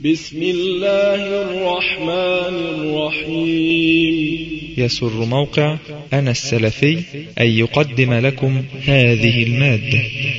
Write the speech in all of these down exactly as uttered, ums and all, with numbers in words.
بسم الله الرحمن الرحيم. يسر موقع أنا السلفي أن يقدم لكم هذه المادة.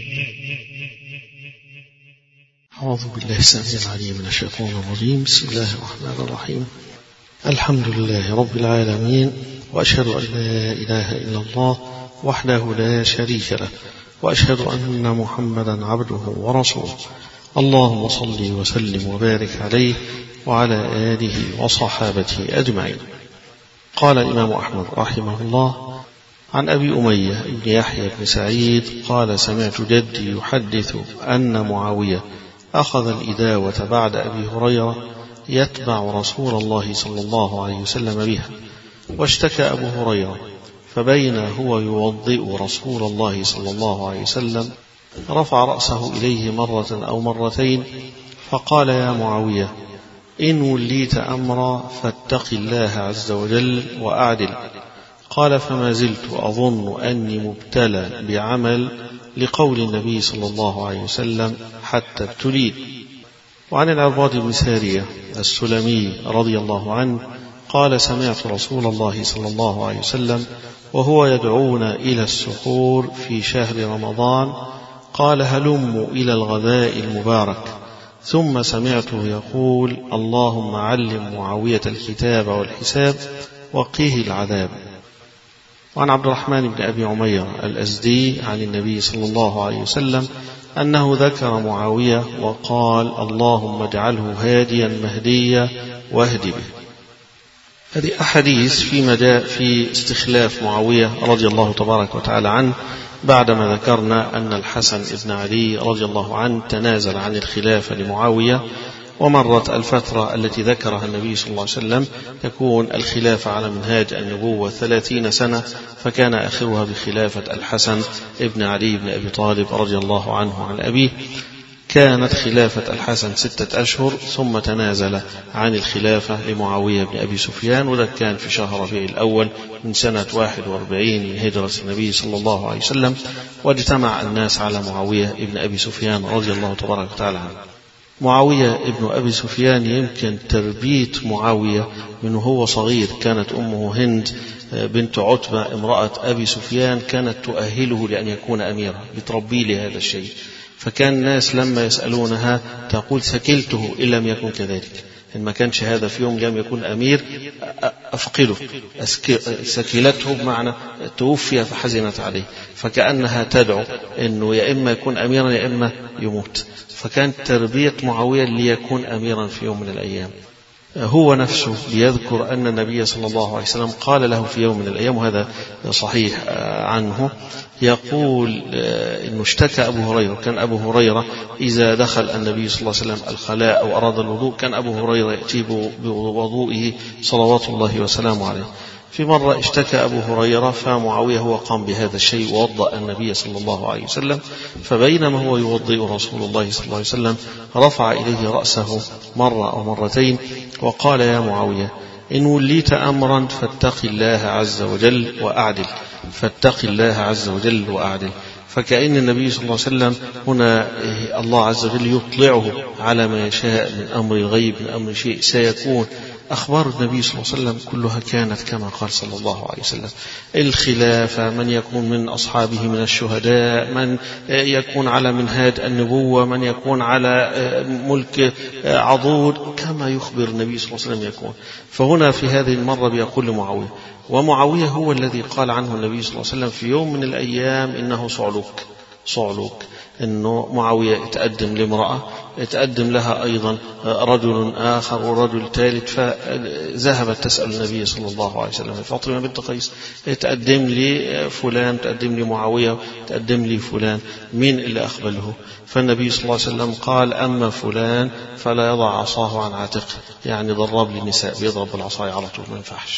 أعوذ بالله السميع العليم من الشيطان الرجيم. بسم الله الرحمن الرحيم. الحمد لله رب العالمين، وأشهد أن لا إله إلا الله وحده لا شريك له، وأشهد أن محمدا عبده ورسوله. اللهم صل وسلم وبارك عليه وعلى آله وصحابته أجمعين. قال الإمام أحمد رحمه الله عن أبي أمية بن يحيى بن سعيد قال: سمعت جدي يحدث أن معاوية أخذ الإداوة بعد أبي هريرة يتبع رسول الله صلى الله عليه وسلم بها، واشتكى أبو هريرة، فبين هو يوضئ رسول الله صلى الله عليه وسلم رفع رأسه إليه مرة أو مرتين فقال: يا معاوية، إن وليت أمرا فاتق الله عز وجل وأعدل. قال: فما زلت أظن أني مبتلى بعمل لقول النبي صلى الله عليه وسلم حتى ابتليت. وعن العرباض بن سارية السلمي رضي الله عنه قال: سمعت رسول الله صلى الله عليه وسلم وهو يدعونا إلى السحور في شهر رمضان قال: هلموا إلى الغداء المبارك. ثم سمعته يقول: اللهم علم معاوية الكتاب والحساب وقيه العذاب. وعن عبد الرحمن بن أبي عمير الأزدي عن النبي صلى الله عليه وسلم أنه ذكر معاوية وقال: اللهم اجعله هاديا مهديا واهد به. هذه أحاديث في مدى في استخلاف معاوية رضي الله تبارك وتعالى عنه بعدما ذكرنا أن الحسن بن علي رضي الله عنه تنازل عن الخلافة لمعاوية، ومرت الفترة التي ذكرها النبي صلى الله عليه وسلم تكون الخلافة على منهاج النبوة ثلاثين سنة، فكان آخرها بخلافة الحسن بن علي بن أبي طالب رضي الله عنه عن أبيه. كانت خلافة الحسن ستة أشهر ثم تنازل عن الخلافة لمعاوية بن أبي سفيان، وذلك كان في شهر ربيع الأول من سنة واحد وأربعين من هجرة النبي صلى الله عليه وسلم، واجتمع الناس على معاوية بن أبي سفيان رضي الله تبارك وتعالى عنه. معاوية بن أبي سفيان يمكن تربية معاوية من هو صغير. كانت أمه هند بنت عتبة امرأة أبي سفيان كانت تؤهله لأن يكون أميرا، بتربي لهذا الشيء. فكان الناس لما يسألونها تقول: سكلته إن لم يكن كذلك، إن ما كانش هذا في يوم لم يكن أمير أفقده. سكلته بمعنى توفي فحزنت عليه، فكأنها تدعو أنه يا إما يكون أميرا يا إما يموت. فكانت تربية معاوية ليكون أميرا في يوم من الأيام. هو نفسه يذكر أن النبي صلى الله عليه وسلم قال له في يوم من الأيام، وهذا صحيح عنه، يقول إنه اشتكى أبو هريرة. كان أبو هريرة إذا دخل النبي صلى الله عليه وسلم الخلاء أو أراد الوضوء كان أبو هريرة يأتي بوضوئه صلوات الله وسلامه عليه. في مرة اشتكى أبو هريرة فمعاوية هو قام بهذا الشيء ووضأ النبي صلى الله عليه وسلم، فبينما هو يوضئ رسول الله صلى الله عليه وسلم رفع إليه رأسه مرة أو مرتين وقال: يا معاوية، إن وليت أمرا فاتق الله عز وجل وأعدل. فاتق الله عز وجل وأعدل. فكأن النبي صلى الله عليه وسلم هنا الله عز وجل يطلعه على ما يشاء من أمر الغيب، من أمر شيء سيكون. أخبار النبي صلى الله عليه وسلم كلها كانت كما قال صلى الله عليه وسلم: الخلافة، من يكون من أصحابه من الشهداء، من يكون على منهاج النبوة، من يكون على ملك عضود، كما يخبر النبي صلى الله عليه وسلم يكون. فهنا في هذه المرة بيقول لمعاوية، ومعاوية هو الذي قال عنه النبي صلى الله عليه وسلم في يوم من الأيام إنه صعلوك. صعلوك إنه معاوية يتقدم لامرأة، يتقدم لها أيضا رجل آخر ورجل ثالث، فذهبت تسأل النبي صلى الله عليه وسلم: فاطمة بنت قيس، تقدم لي فلان، تقدم لي معاوية، تقدم لي فلان، مين اللي أقبله؟ فالنبي صلى الله عليه وسلم قال: أما فلان فلا يضع عصاه عن عاتقه، يعني ضرب للنساء، بيضرب بالعصاية على طول ما ينفعش.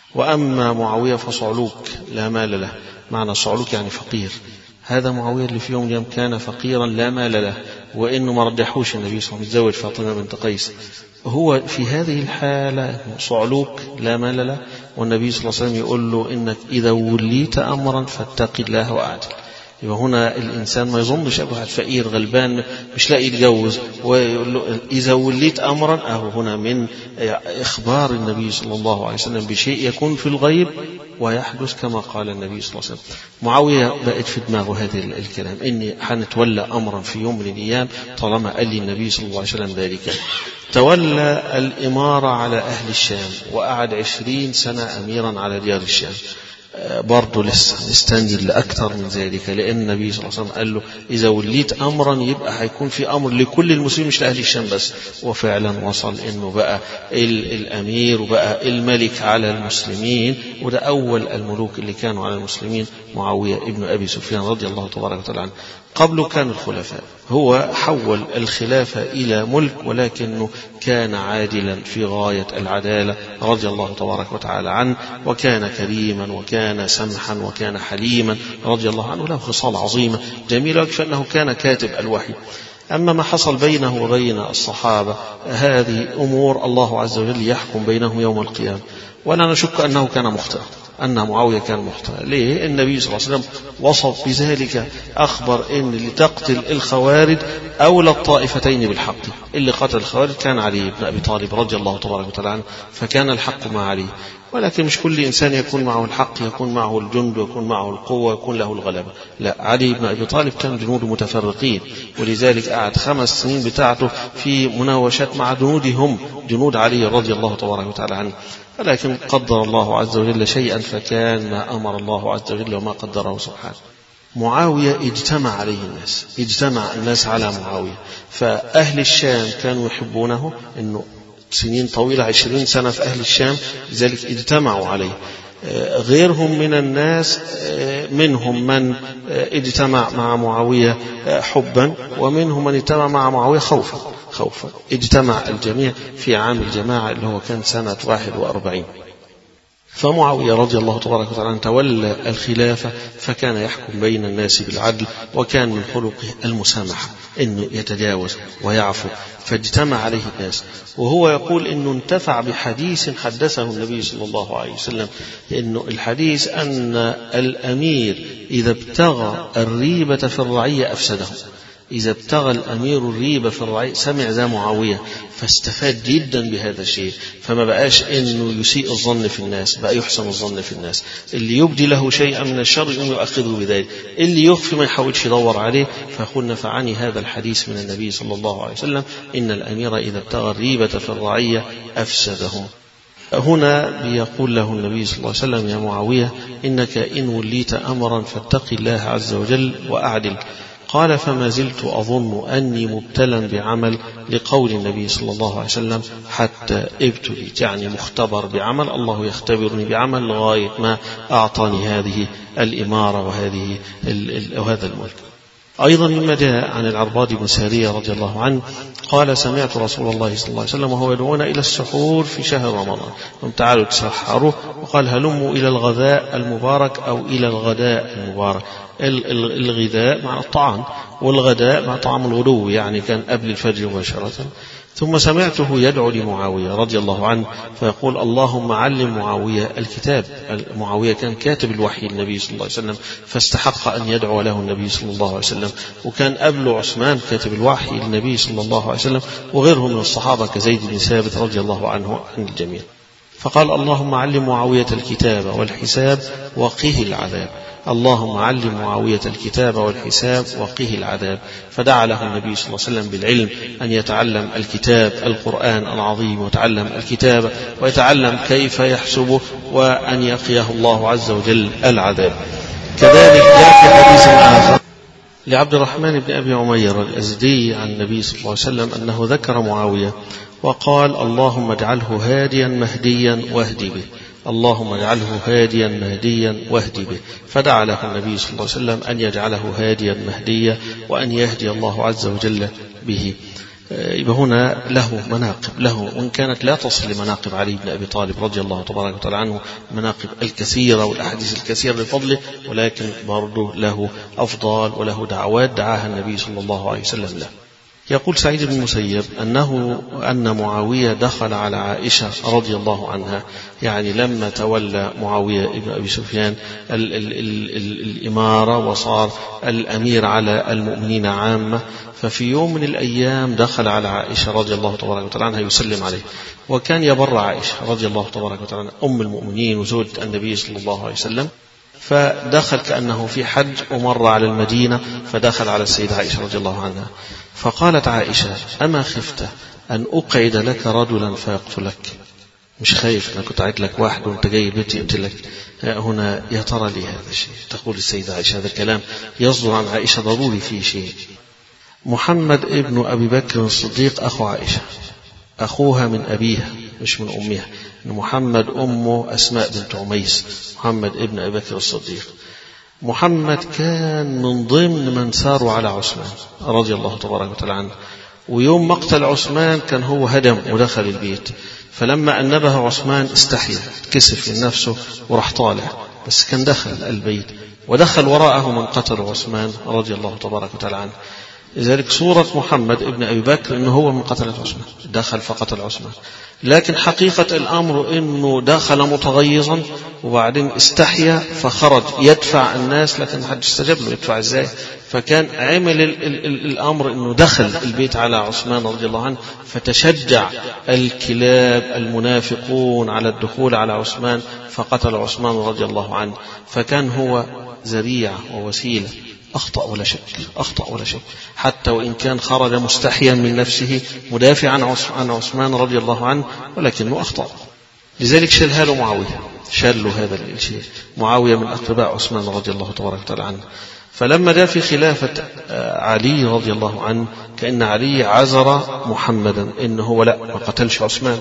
وأما معاوية فصعلوك لا مال له. معنى صعلوك يعني فقير. هذا معاوية اللي في يوم اليوم كان فقيرا لا مال له، وإنه ما رجحوش النبي صلى الله عليه وسلم يتزوج فاطمة بنت قيس. هو في هذه الحالة صعلوك لا مال له، والنبي صلى الله عليه وسلم يقول له: إنك إذا وليت أمرا فاتق الله وأعدل. يبقى هنا الإنسان ما يظنش واحد فقير غلبان مش لاقي يتجوز ويقول له إذا وليت أمرا، أهو هنا من إخبار النبي صلى الله عليه وسلم بشيء يكون في الغيب ويحدث كما قال النبي صلى الله عليه وسلم. معاوية بقت في دماغه هذا الكلام، إني حنتولى أمرا في يوم من الأيام طالما قال لي النبي صلى الله عليه وسلم ذلك. تولى الإمارة على أهل الشام وقعد عشرين سنة أميرا على ديار الشام. برضه لسه مستني لأكثر من ذلك، لأن النبي صلى الله عليه وسلم قال له إذا وليت أمرا يبقى هيكون في أمر لكل المسلمين مش لأهل الشام بس. وفعلا وصل إنه بقى الأمير وبقى الملك على المسلمين، وده أول الملوك اللي كانوا على المسلمين معاوية ابن أبي سفيان رضي الله تبارك وتعالى عنه. قبله كان الخلفاء، هو حول الخلافة إلى ملك ولكنه كان عادلا في غاية العدالة رضي الله تبارك وتعالى عنه، وكان كريما وكان سمحا وكان حليما رضي الله عنه، له خصال عظيمة جميلة، يكفي أنه كان كاتب الوحي. أما ما حصل بينه وبين الصحابة هذه أمور الله عز وجل يحكم بينهم يوم القيامة، ولا نشك أنه كان مخطئا، أن معاوية كان مخطئا. ليه؟ النبي صلى الله عليه وسلم وصف بذلك، أخبر إن اللي تقتل الخوارج أولى الطائفتين بالحق. اللي قتل الخوارج كان علي بن أبي طالب رضي الله تبارك وتعالى عنه، فكان الحق مع علي. ولكن مش كل إنسان يكون معه الحق يكون معه الجند ويكون معه القوة ويكون له الغلبة، لا، علي بن أبي طالب كان جنود متفرقين، ولذلك قعد خمس سنين بتاعته في مناوشات مع جنودهم، جنود علي رضي الله تبارك وتعالى عنه. ولكن قدر الله عز وجل شيئا فكان ما أمر الله عز وجل وما قدره سبحانه. معاوية اجتمع عليه الناس، اجتمع الناس على معاوية، فأهل الشام كانوا يحبونه، إنه سنين طويلة عشرين سنة في أهل الشام، لذلك اجتمعوا عليه. غيرهم من الناس منهم من اجتمع مع معاوية حبا، ومنهم من اجتمع مع معاوية خوفا خوفا اجتمع الجميع في عام الجماعة اللي هو كان سنة واحد وأربعين. فمعاوية رضي الله تبارك وتعالى تولى الخلافة، فكان يحكم بين الناس بالعدل، وكان من خلقه المسامحة، إنه يتجاوز ويعفو، فاجتمع عليه الناس. وهو يقول إنه انتفع بحديث حدثه النبي صلى الله عليه وسلم، إنه الحديث أن الأمير إذا ابتغى الريبة في الرعية أفسده. إذا ابتغى الأمير الريبة في الرعية، سمع ذا معاوية فاستفاد جدا بهذا الشيء، فما بقاش إنه يسيء الظن في الناس، بقى يحسن الظن في الناس. اللي يبدي له شيئا من الشر يقوم يؤخذه بذلك، اللي يخفي ما يحاولش يدور عليه. فقل نفعني هذا الحديث من النبي صلى الله عليه وسلم، إن الأمير إذا ابتغى الريبة في الرعية أفسدهم. هنا بيقول له النبي صلى الله عليه وسلم: يا معاوية، إنك إن وليت أمرا فاتق الله عز وجل وأعدل. قال: فما زلت أظن أني مبتلا بعمل، لقول النبي صلى الله عليه وسلم: حتى ابتليت، يعني مختبر بعمل، الله يختبرني بعمل لغاية ما أعطاني هذه الإمارة وهذه وهذا الملك. أيضا مما جاء عن العرباض بن سارية رضي الله عنه قال: سمعت رسول الله صلى الله عليه وسلم وهو يدعونا إلى السحور في شهر رمضان، قم تعالوا تسحروا، وقال: هلموا إلى الغذاء المبارك أو إلى الغداء المبارك. الغذاء مع الطعام، والغداء مع طعام الغدو، يعني كان قبل الفجر مباشرة. ثم سمعته يدعو لمعاوية رضي الله عنه فيقول: اللهم علم معاوية الكتاب. معاوية كان كاتب الوحي للنبي صلى الله عليه وسلم، فاستحق أن يدعو له النبي صلى الله عليه وسلم. وكان قبله عثمان كاتب الوحي للنبي صلى الله عليه وسلم، وغيرهم من الصحابة كزيد بن ثابت رضي الله عنه عن الجميع. فقال: اللهم علم معاوية الكتاب والحساب وقه العذاب. اللهم علم معاوية الكتاب والحساب وقه العذاب. فدعا له النبي صلى الله عليه وسلم بالعلم، أن يتعلم الكتاب القرآن العظيم، ويتعلم الكتاب ويتعلم كيف يحسبه، وأن يقيه الله عز وجل العذاب. كذلك جاء في حديث آخر لعبد الرحمن بن أبي عمير الأزدي عن النبي صلى الله عليه وسلم أنه ذكر معاوية وقال: اللهم اجعله هاديا مهديا واهدي به. اللهم اجعله هاديا مهديا واهدي به. فدعا له النبي صلى الله عليه وسلم أن يجعله هاديا مهديا، وأن يهدي الله عز وجل به. يبقى هنا له مناقب، له وإن كانت لا تصل لمناقب علي بن أبي طالب رضي الله تبارك وتعالى عنه، مناقب الكثيرة والأحاديث الكثيرة لفضله، ولكن برضه له أفضال وله دعوات دعاها النبي صلى الله عليه وسلم له. يقول سعيد بن المسيب أنه أن معاوية دخل على عائشة رضي الله عنها، يعني لما تولى معاوية ابن أبي سفيان ال ال ال ال الإمارة وصار الأمير على المؤمنين عامة، ففي يوم من الأيام دخل على عائشة رضي الله تبارك وتعالى عنها يسلم عليه، وكان يبر عائشة رضي الله تبارك وتعالى عنها أم المؤمنين وزوجة النبي صلى الله عليه وسلم. فدخل كأنه في حج ومر على المدينة، فدخل على السيدة عائشة رضي الله عنها، فقالت عائشة: أما خفت أن أقعد لك رجلا فيقتلك؟ مش خايف؟ أنا كنت أعد لك واحد وأنت جاي بيتي يقتلك. هنا يا ترى لي هذا الشيء؟ تقول السيدة عائشة هذا الكلام يصدر عن عائشة ضروري فيه شيء. محمد ابن أبي بكر الصديق أخو عائشة، أخوها من أبيها مش من أمها. محمد أمه أسماء بنت عميس، محمد ابن أبي بكر الصديق. محمد كان من ضمن من ساروا على عثمان رضي الله تبارك وتعالى عنه، ويوم مقتل عثمان كان هو هدم ودخل البيت، فلما أنبه عثمان استحيا، كسف من نفسه وراح طالع، بس كان دخل البيت ودخل وراءه من قتل عثمان رضي الله تبارك وتعالى عنه. لذلك صورة محمد ابن أبي بكر إنه هو من قتل عثمان، دخل فقتل عثمان، لكن حقيقة الأمر إنه دخل متغيظا وبعدين استحيا فخرج يدفع الناس، لكن ما حد استجاب له، يدفع إزاي؟ فكان عمل ال ال ال الأمر إنه دخل البيت على عثمان رضي الله عنه، فتشجع الكلاب المنافقون على الدخول على عثمان فقتل عثمان رضي الله عنه. فكان هو ذريعة ووسيلة. أخطأ ولا شك، أخطأ ولا شك، حتى وإن كان خرج مستحيا من نفسه مدافعا عن عثمان رضي الله عنه، ولكنه أخطأ. لذلك شلها له معاوية، شال له هذا الشيء. معاوية من أقرباء عثمان رضي الله تبارك وتعالى عنه. فلما جاء في خلافة علي رضي الله عنه كأن علي عذر محمدا إنه هو لا ما قتلش عثمان،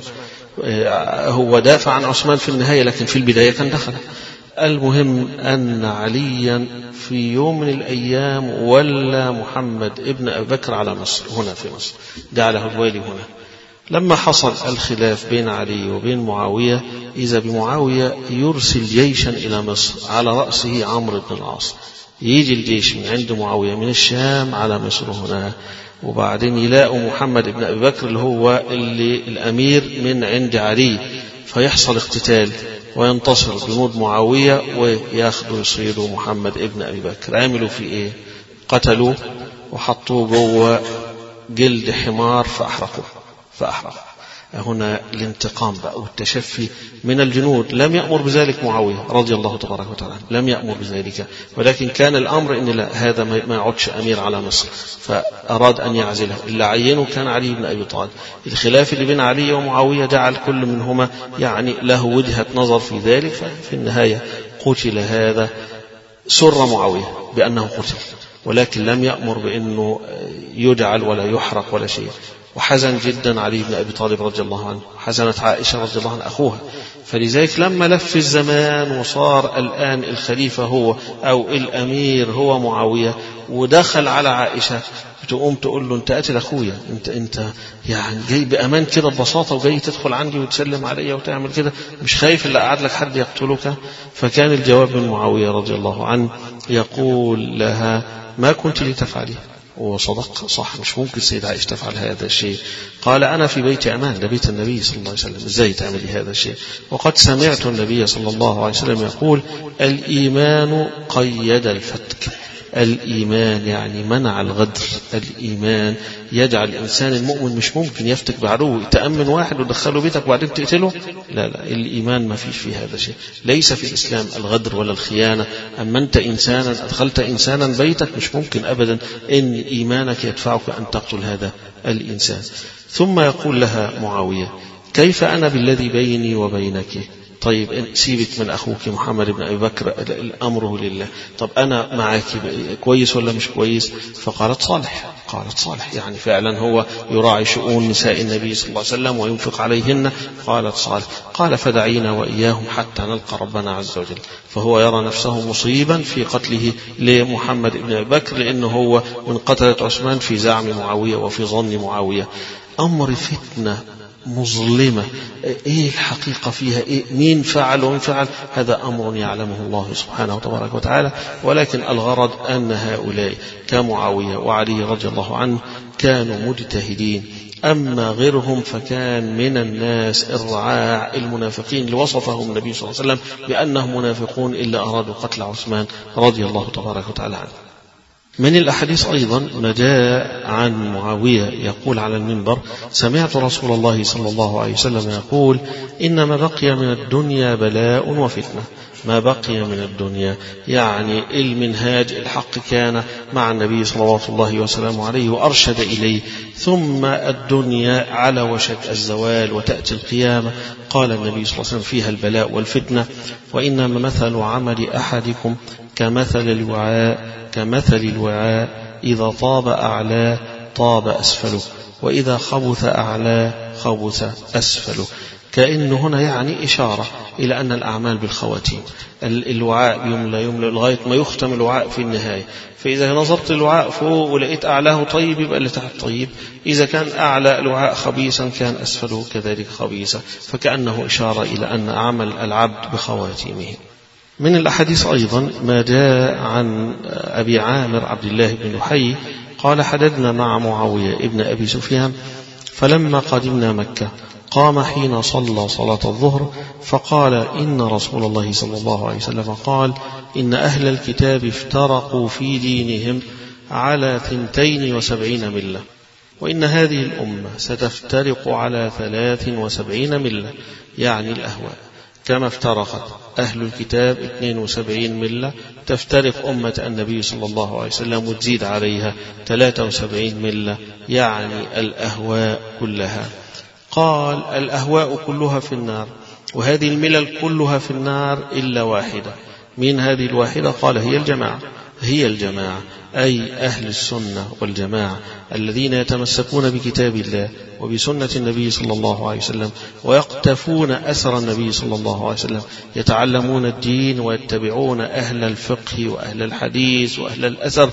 هو دافع عن عثمان في النهاية، لكن في البداية كان دخل. المهم أن عليا في يوم من الأيام ولى محمد ابن أبي بكر على مصر، هنا في مصر جعله الوالي هنا. لما حصل الخلاف بين علي وبين معاوية، إذا بمعاوية يرسل جيشا إلى مصر على رأسه عمرو بن العاص، يجي الجيش من عند معاوية من الشام على مصر هنا، وبعدين يلاقوا محمد ابن أبي بكر اللي هو اللي الأمير من عند علي، فيحصل اقتتال وينتصر جنود معاوية وياخذوا يصيدوا محمد ابن أبي بكر. عملوا في إيه؟ قتلوا وحطوه جوه جلد حمار فأحرقوه فأحرق. هنا الانتقام بقى والتشفي من الجنود. لم يأمر بذلك معاوية رضي الله تبارك وتعالى، لم يأمر بذلك، ولكن كان الأمر إن لا، هذا ما يعودش أمير على مصر، فأراد أن يعزله. اللي عينه كان علي بن أبي طالب. الخلاف اللي بين علي ومعاوية جعل كل منهما يعني له وجهة نظر في ذلك، ففي النهاية قتل هذا. سر معاوية بأنه قتل، ولكن لم يأمر بأنه يجعل ولا يحرق ولا شيء. وحزن جدا علي بن أبي طالب رضي الله عنه، حزنت عائشة رضي الله عنها أخوها. فلذلك لما لف الزمان وصار الآن الخليفة هو أو الأمير هو معاوية، ودخل على عائشة، تقوم تقول له أنت قاتل أخويا، أنت أنت يعني جاي بأمان كده ببساطة وجاي تدخل عندي وتسلم علي وتعمل كده، مش خايف إلا قعد لك حد يقتلك؟ فكان الجواب من معاوية رضي الله عنه يقول لها: ما كنت لتفعلي. وصدق، صح، مش ممكن سيدة عائشة تفعل هذا الشيء. قال: أنا في بيت أمان، ده بيت النبي صلى الله عليه وسلم، إزاي تعملي هذا الشيء؟ وقد سمعت النبي صلى الله عليه وسلم يقول: الإيمان قيد الفتك. الإيمان يعني منع الغدر. الإيمان يجعل الإنسان المؤمن مش ممكن يفتك بعدو، تأمن واحد ودخله بيتك وبعدين تقتله، لا لا، الإيمان ما فيش فيه هذا الشيء. ليس في الإسلام الغدر ولا الخيانة. أما أنت إنسانا أدخلت إنسانا بيتك، مش ممكن أبدا إن إيمانك يدفعك أن تقتل هذا الإنسان. ثم يقول لها معاوية: كيف أنا بالذي بيني وبينك؟ طيب سيبك من أخوك محمد بن أبي بكر، أمره لله. طب أنا معك كويس ولا مش كويس؟ فقالت: صالح. قالت: صالح، يعني فعلا هو يراعي شؤون نساء النبي صلى الله عليه وسلم وينفق عليهن. قالت: صالح. قال: فدعينا وإياهم حتى نلقى ربنا عز وجل. فهو يرى نفسه مصيبا في قتله لمحمد بن أبي بكر، لأنه هو من قتلة عثمان في زعم معاوية وفي ظن معاوية. أمر فتنة مظلمة، إيه الحقيقة فيها، إيه مين فعل ومن فعل، هذا أمر يعلمه الله سبحانه وتبارك وتعالى. ولكن الغرض أن هؤلاء كمعاوية وعلي رضي الله عنه كانوا مجتهدين، أما غيرهم فكان من الناس الرعاع المنافقين اللي وصفهم النبي صلى الله عليه وسلم بأنهم منافقون إلا أرادوا قتل عثمان رضي الله تبارك وتعالى عنه. من الأحاديث أيضا ما جاء عن معاوية يقول على المنبر: سمعت رسول الله صلى الله عليه وسلم يقول: إنما بقي من الدنيا بلاء وفتنة. ما بقي من الدنيا يعني المنهاج الحق كان مع النبي صلى الله وسلم عليه وأرشد إليه، ثم الدنيا على وشك الزوال وتأتي القيامة. قال النبي صلى الله عليه وسلم: فيها البلاء والفتنة، وإنما مثل عمل أحدكم كمثل الوعاء كمثل الوعاء إذا طاب أعلاه طاب أسفله، وإذا خبث أعلاه خبث أسفله. كأنه هنا يعني إشارة إلى أن الأعمال بالخواتيم، الوعاء يملى يملى لغاية ما يختم الوعاء في النهاية. فإذا نظرت الوعاء فوق ولقيت أعلاه طيب يبقى اللي تحت طيب، إذا كان أعلى الوعاء خبيثا كان أسفله كذلك خبيثا، فكأنه إشارة إلى أن عمل العبد بخواتيمه. من الأحاديث أيضا ما جاء عن أبي عامر عبد الله بن لحي قال: حددنا مع معاوية ابن أبي سفيان، فلما قدمنا مكة قام حين صلى صلاة الظهر فقال: إن رسول الله صلى الله عليه وسلم قال: إن أهل الكتاب افترقوا في دينهم على ثنتين وسبعين ملة، وإن هذه الأمة ستفترق على ثلاث وسبعين ملة، يعني الأهواء. كما افترقت أهل الكتاب اثنين وسبعين ملة، تفترق أمة النبي صلى الله عليه وسلم وتزيد عليها ثلاثة وسبعين ملة، يعني الأهواء كلها. قال: الأهواء كلها في النار، وهذه الملل كلها في النار إلا واحدة. من هذه الواحدة؟ قال: هي الجماعة. هي الجماعة أي أهل السنة والجماعة الذين يتمسكون بكتاب الله وبسنة النبي صلى الله عليه وسلم ويقتفون أثر النبي صلى الله عليه وسلم، يتعلمون الدين ويتبعون أهل الفقه وأهل الحديث وأهل الأثر،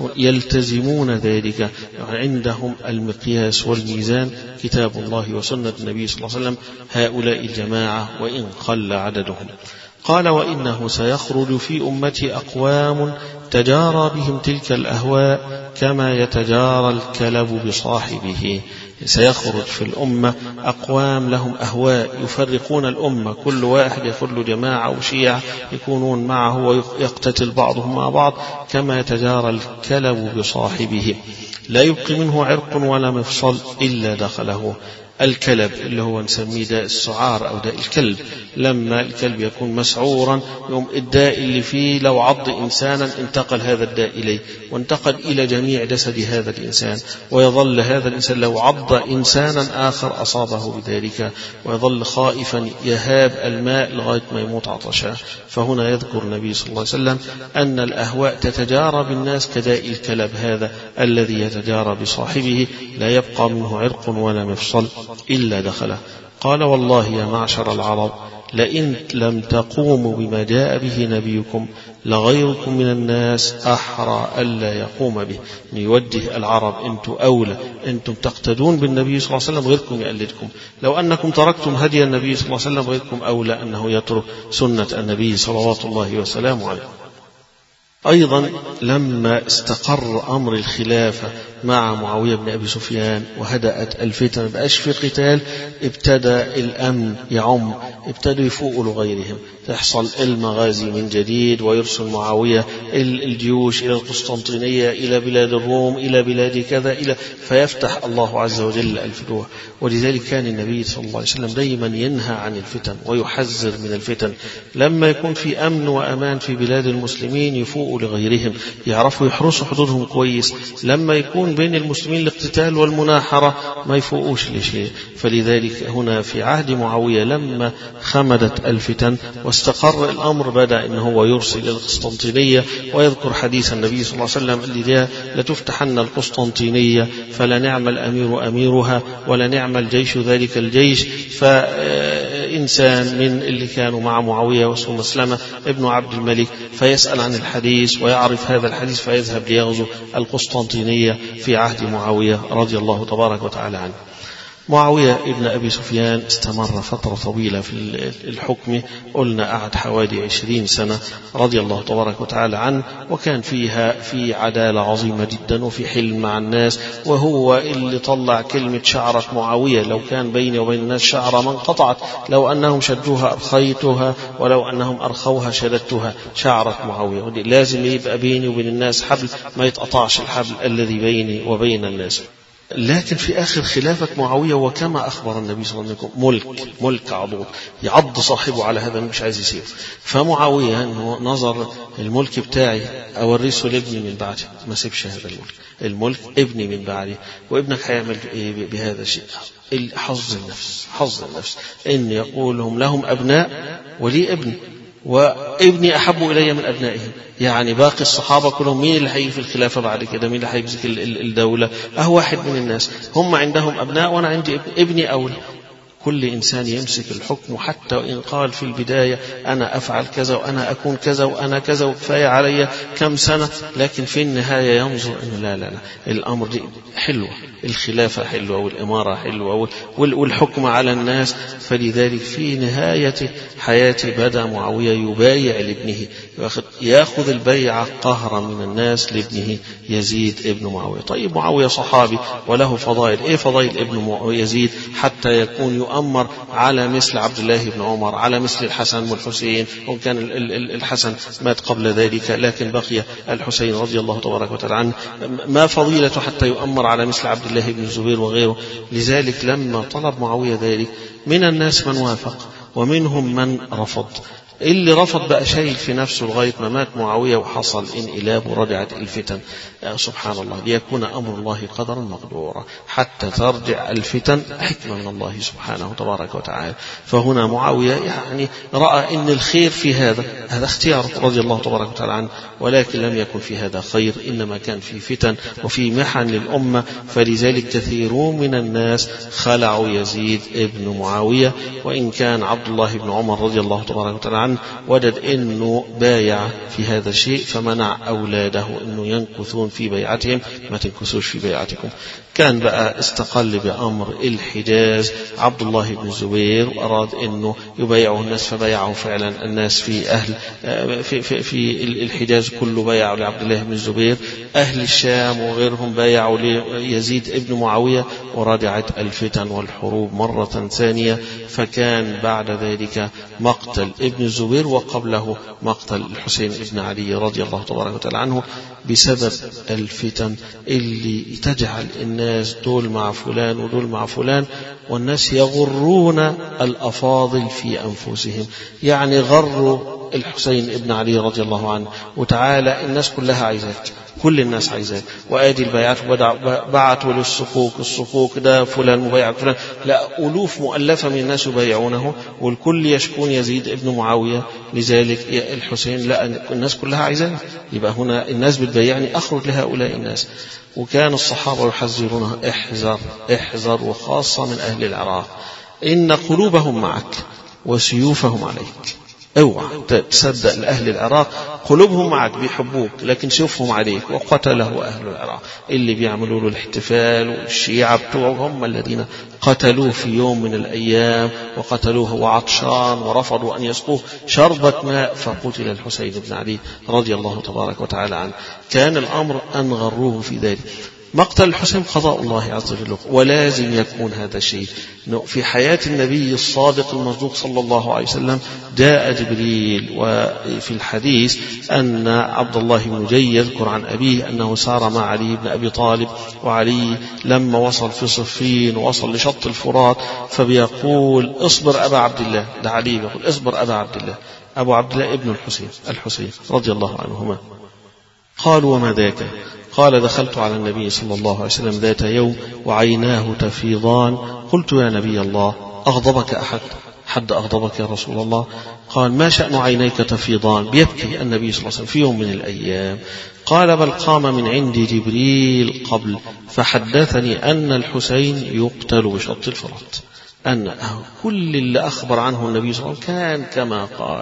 يلتزمون ذلك. عندهم المقياس والميزان كتاب الله وسنة النبي صلى الله عليه وسلم. هؤلاء الجماعة وإن قل عددهم. قال: وإنه سيخرج في أمتي أقوام تجارى بهم تلك الأهواء كما يتجارى الكلب بصاحبه. سيخرج في الأمة أقوام لهم أهواء يفرقون الأمة، كل واحد يخل جماعة وشيعة يكونون معه ويقتتل بعضهم مع بعض كما يتجارى الكلب بصاحبه، لا يبقي منه عرق ولا مفصل إلا دخله. الكلب اللي هو نسميه داء السعار أو داء الكلب، لما الكلب يكون مسعورا يوم الداء اللي فيه لو عض إنسانا انتقل هذا الداء إليه وانتقل إلى جميع جسد هذا الإنسان، ويظل هذا الإنسان لو عض إنسانا آخر أصابه بذلك، ويظل خائفا يهاب الماء لغاية ما يموت عطشا. فهنا يذكر النبي صلى الله عليه وسلم أن الأهواء تتجارى بالناس كداء الكلب هذا الذي يتجارى بصاحبه، لا يبقى منه عرق ولا مفصل إلا دخله. قال: والله يا معشر العرب لئن لم تقوموا بما جاء به نبيكم لغيركم من الناس أحرى ألا يقوم به. يوجه العرب: أنتم أولى، أنتم تقتدون بالنبي صلى الله عليه وسلم، غيركم يقلدكم. لو أنكم تركتم هدي النبي صلى الله عليه وسلم غيركم أولى أنه يترك سنة النبي صلوات الله وسلامه عليه. أيضا لما استقر أمر الخلافة مع معاوية بن أبي سفيان وهدأت الفتن، بقاش في قتال، ابتدى الأمن يعم، ابتدوا يفوقوا لغيرهم، تحصل المغازي من جديد، ويرسل معاوية الجيوش إلى القسطنطينية، إلى بلاد الروم، إلى بلاد كذا، إلى فيفتح الله عز وجل الفتوح. ولذلك كان النبي صلى الله عليه وسلم دائما ينهى عن الفتن ويحذر من الفتن. لما يكون في أمن وأمان في بلاد المسلمين يفوقوا لغيرهم، يعرفوا يحرسوا حدودهم كويس. لما يكون بين المسلمين الاقتتال والمناحرة ما يفوقوش لشيء. فلذلك هنا في عهد معاوية لما خمدت الفتن واستقر الأمر بدأ إنه هو يرسل إلى القسطنطينية، ويذكر حديث النبي صلى الله عليه وسلم اللي جاء: لتفتحن القسطنطينية فلا نعم الأمير أميرها ولا نعم الجيش ذلك الجيش. فإنسان من اللي كانوا مع معاوية واسمه مسلمة ابن عبد الملك فيسأل عن الحديث ويعرف هذا الحديث فيذهب ليغزو القسطنطينية في عهد معاوية رضي الله تبارك وتعالى عنه. معاوية ابن أبي سفيان استمر فترة طويلة في الحكم، قلنا قعد حوالي عشرين سنة رضي الله تبارك وتعالى عنه، وكان فيها في عدالة عظيمة جدا وفي حلم مع الناس، وهو اللي طلع كلمة شعرة معاوية: لو كان بيني وبين الناس شعرة ما انقطعت، لو أنهم شدوها أرخيتها ولو أنهم أرخوها شددتها. شعرة معاوية لازم يبقى بيني وبين الناس حبل، ما يتقطعش الحبل الذي بيني وبين الناس. لكن في آخر خلافة معاوية، وكما أخبر النبي صلى الله عليه وسلم، ملك ملك عضوض يعض صاحبه على هذا، مش عايز يسيبه. فمعاوية أنه نظر الملك بتاعي أورثه لابني من بعدي، ما سيبش هذا الملك، الملك ابني من بعدي، وابنك هيعمل إيه بهذا الشيء؟ حظ النفس، حظ النفس إن يقولهم لهم أبناء ولي ابني، وابني أحب إلي من أبنائهم. يعني باقي الصحابة كلهم مين اللي هيجي في الخلافة بعد كده؟ مين اللي هيمسك الدولة؟ أهو واحد من الناس، هم عندهم أبناء وأنا عندي ابني أولى. كل إنسان يمسك الحكم، حتى وإن قال في البداية أنا أفعل كذا وأنا أكون كذا وأنا كذا وكفاية علي كم سنة، لكن في النهاية ينظر إنه لا لا لا الأمر دي حلوة، الخلافة حلوة والإمارة حلوة والحكم على الناس. فلذلك في نهاية حياته بدأ معاوية يبايع لابنه، يأخذ البيعة قهرا من الناس لابنه يزيد ابن معاوية. طيب معاوية صحابي وله فضائل، إيه فضائل ابن يزيد حتى يكون يؤمر على مثل عبد الله بن عمر، على مثل الحسن والحسين، وكان الحسن مات قبل ذلك لكن بقي الحسين رضي الله تبارك وتعالى عنه، ما فضيلته حتى يؤمر على مثل عبد الله بن الزبير وغيره. لذلك لما طلب معاوية ذلك من الناس من وافق ومنهم من رفض. اللي رفض بقى شايل في نفسه لغاية ما مات معاوية وحصل انقلاب ورجعت الفتن. سبحان الله، ليكون أمر الله قدرا مقدورا حتى ترجع الفتن، حكمة من الله سبحانه تبارك وتعالى. فهنا معاوية يعني رأى إن الخير في هذا، هذا اختيار رضي الله تبارك وتعالى عنه، ولكن لم يكن في هذا خير، إنما كان في فتن وفي محن للأمة. فلذلك كثيرون من الناس خلعوا يزيد ابن معاوية، وإن كان عبد الله بن عمر رضي الله تبارك وتعالى عنه وجد إنه بايع في هذا الشيء فمنع أولاده إنه ينكثون في بيعتهم، ما تنكثوش في بيعتكم. كان بقى استقل بأمر الحجاز عبد الله بن الزبير، وأراد إنه يبايعه الناس فبايعه فعلا الناس في أهل في, في, في الحجاز كله بايعوا لعبد الله بن الزبير، أهل الشام وغيرهم بايعوا ليزيد ابن معاوية، ورجعت الفتن والحروب مرة ثانية. فكان بعد ذلك مقتل ابن الزبير وقبله مقتل الحسين ابن علي رضي الله تبارك وتعالى عنه، بسبب الفتن اللي تجعل الناس دول مع فلان ودول مع فلان، والناس يغرون الأفاضل في أنفسهم. يعني غروا الحسين ابن علي رضي الله عنه، وتعالى الناس كلها عايزات، كل الناس عايزاه، وآدي البيعات بعتوا للصكوك، الصكوك ده فلان مبايع فلان، لا ألوف مؤلفة من الناس يبايعونه، والكل يشكون يزيد ابن معاوية. لذلك الحسين لا الناس كلها عايزاه، يبقى هنا الناس بتبايعني، أخرج لهؤلاء الناس. وكان الصحابة يحذرونها احذر احذر، وخاصة من أهل العراق، إن قلوبهم معك وسيوفهم عليك. اوعى تصدق لأهل العراق، قلوبهم معك بيحبوك لكن سيوفهم عليك. وقتله أهل العراق، اللي بيعملوا له الاحتفال والشيعة بتوعه هم الذين قتلوه في يوم من الأيام، وقتلوه وعطشان ورفضوا أن يسقوه شربة ماء، فقتل الحسين بن علي رضي الله تبارك وتعالى عنه. كان الأمر أن غروه في ذلك. مقتل الحسين قضاء الله عز وجل، ولازم يكون هذا الشيء في حياة النبي الصادق المصدوق صلى الله عليه وسلم. جاء جبريل، وفي الحديث أن عبد الله بن جي يذكر عن أبيه أنه سار مع علي بن أبي طالب، وعلي لما وصل في صفين وصل لشط الفرات فبيقول اصبر أبا عبد الله، ده علي بيقول اصبر أبا عبد الله، أبو عبد الله ابن الحسين الحسين رضي الله عنهما. قالوا وما ذاك؟ قال دخلت على النبي صلى الله عليه وسلم ذات يوم وعيناه تفيضان، قلت يا نبي الله أغضبك أحد؟ حد أغضبك يا رسول الله؟ قال ما شأن عينيك تفيضان؟ بيبكي النبي صلى الله عليه وسلم في يوم من الأيام. قال بل قام من عندي جبريل قبل فحدثني أن الحسين يقتل بشط الفرات، أن كل اللي أخبر عنه النبي صلى الله عليه وسلم كان كما قال.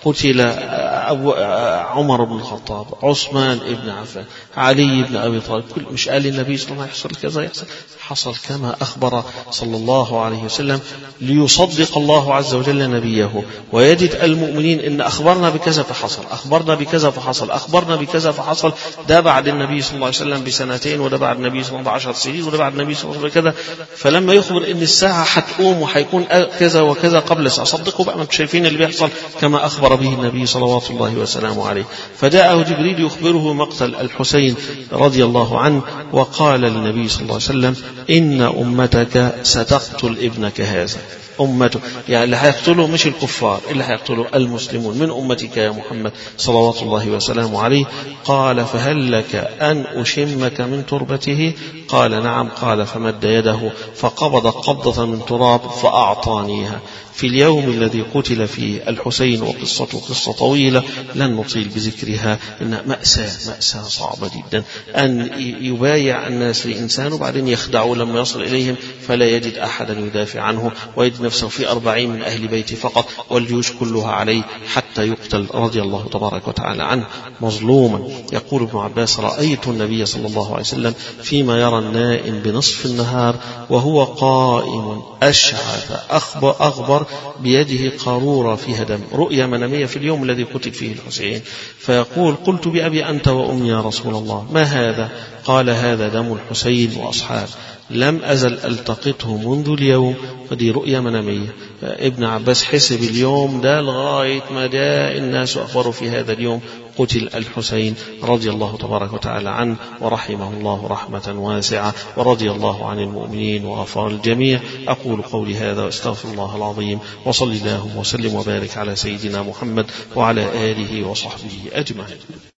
قتل أبو عمر بن الخطاب، عثمان بن عفان، علي بن أبي طالب، كل مش قال النبي صلى الله عليه وسلم يحصل كذا يحصل، حصل كما أخبر صلى الله عليه وسلم، ليصدق الله عز وجل نبيه ويجد المؤمنين إن أخبرنا بكذا فحصل، أخبرنا بكذا فحصل، أخبرنا بكذا فحصل. ده بعد النبي صلى الله عليه وسلم بسنتين، وده بعد النبي صلى الله عليه وسلم بعشر سنين، وده بعد النبي صلى الله عليه وسلم كذا. فلما يخبر إن الساعة هتقوم وهيكون كذا وكذا قبل الساعة، صدقوا بقى، ما انتم شايفين اللي بيحصل كما أخبر به النبي صلوات الله وسلامه عليه. فجاءه جبريل يخبره مقتل الحسين رضي الله عنه، وقال للنبي صلى الله عليه وسلم: إن أمتك ستقتل ابنك هذا. أمته يعني اللي هيقتله مش الكفار، اللي هيقتله المسلمون من أمتك يا محمد صلوات الله وسلامه عليه. قال: فهل لك أن أشمك من تربته؟ قال: نعم. قال: فمد يده فقبض قبضة من تراب فأعطانيها. في اليوم الذي قتل فيه الحسين، وقصته قصة طويلة لن نطيل بذكرها، إنها مأساة مأساة صعبة جدا، أن يبايع الناس لإنسان وبعدين يخدعوا لما يصل إليهم فلا يجد أحدا يدافع عنه، ويجد نفسه في أربعين من أهل بيته فقط، والجيوش كلها عليه حتى يقتل رضي الله تبارك وتعالى عنه مظلوما. يقول ابن عباس: رأيت النبي صلى الله عليه وسلم فيما يرى النائم بنصف النهار وهو قائم أشعث أخبر, أغبر بيده قارورة فيها دم، رؤيا منامية في اليوم الذي قتل فيه الحسين. فيقول: قلت بأبي أنت وأمي يا رسول الله، ما هذا؟ قال: هذا دم الحسين وأصحاب، لم أزل ألتقطه منذ اليوم. ودي رؤيا منامية. ابن عباس حسب اليوم ده لغاية ما جاء الناس أخبروا في هذا اليوم قتل الحسين رضي الله تبارك وتعالى عنه ورحمه الله رحمة واسعة، ورضي الله عن المؤمنين وغفر الجميع. أقول قولي هذا واستغفر الله العظيم، وصل اللهم وسلم وبارك على سيدنا محمد وعلى آله وصحبه أجمعين.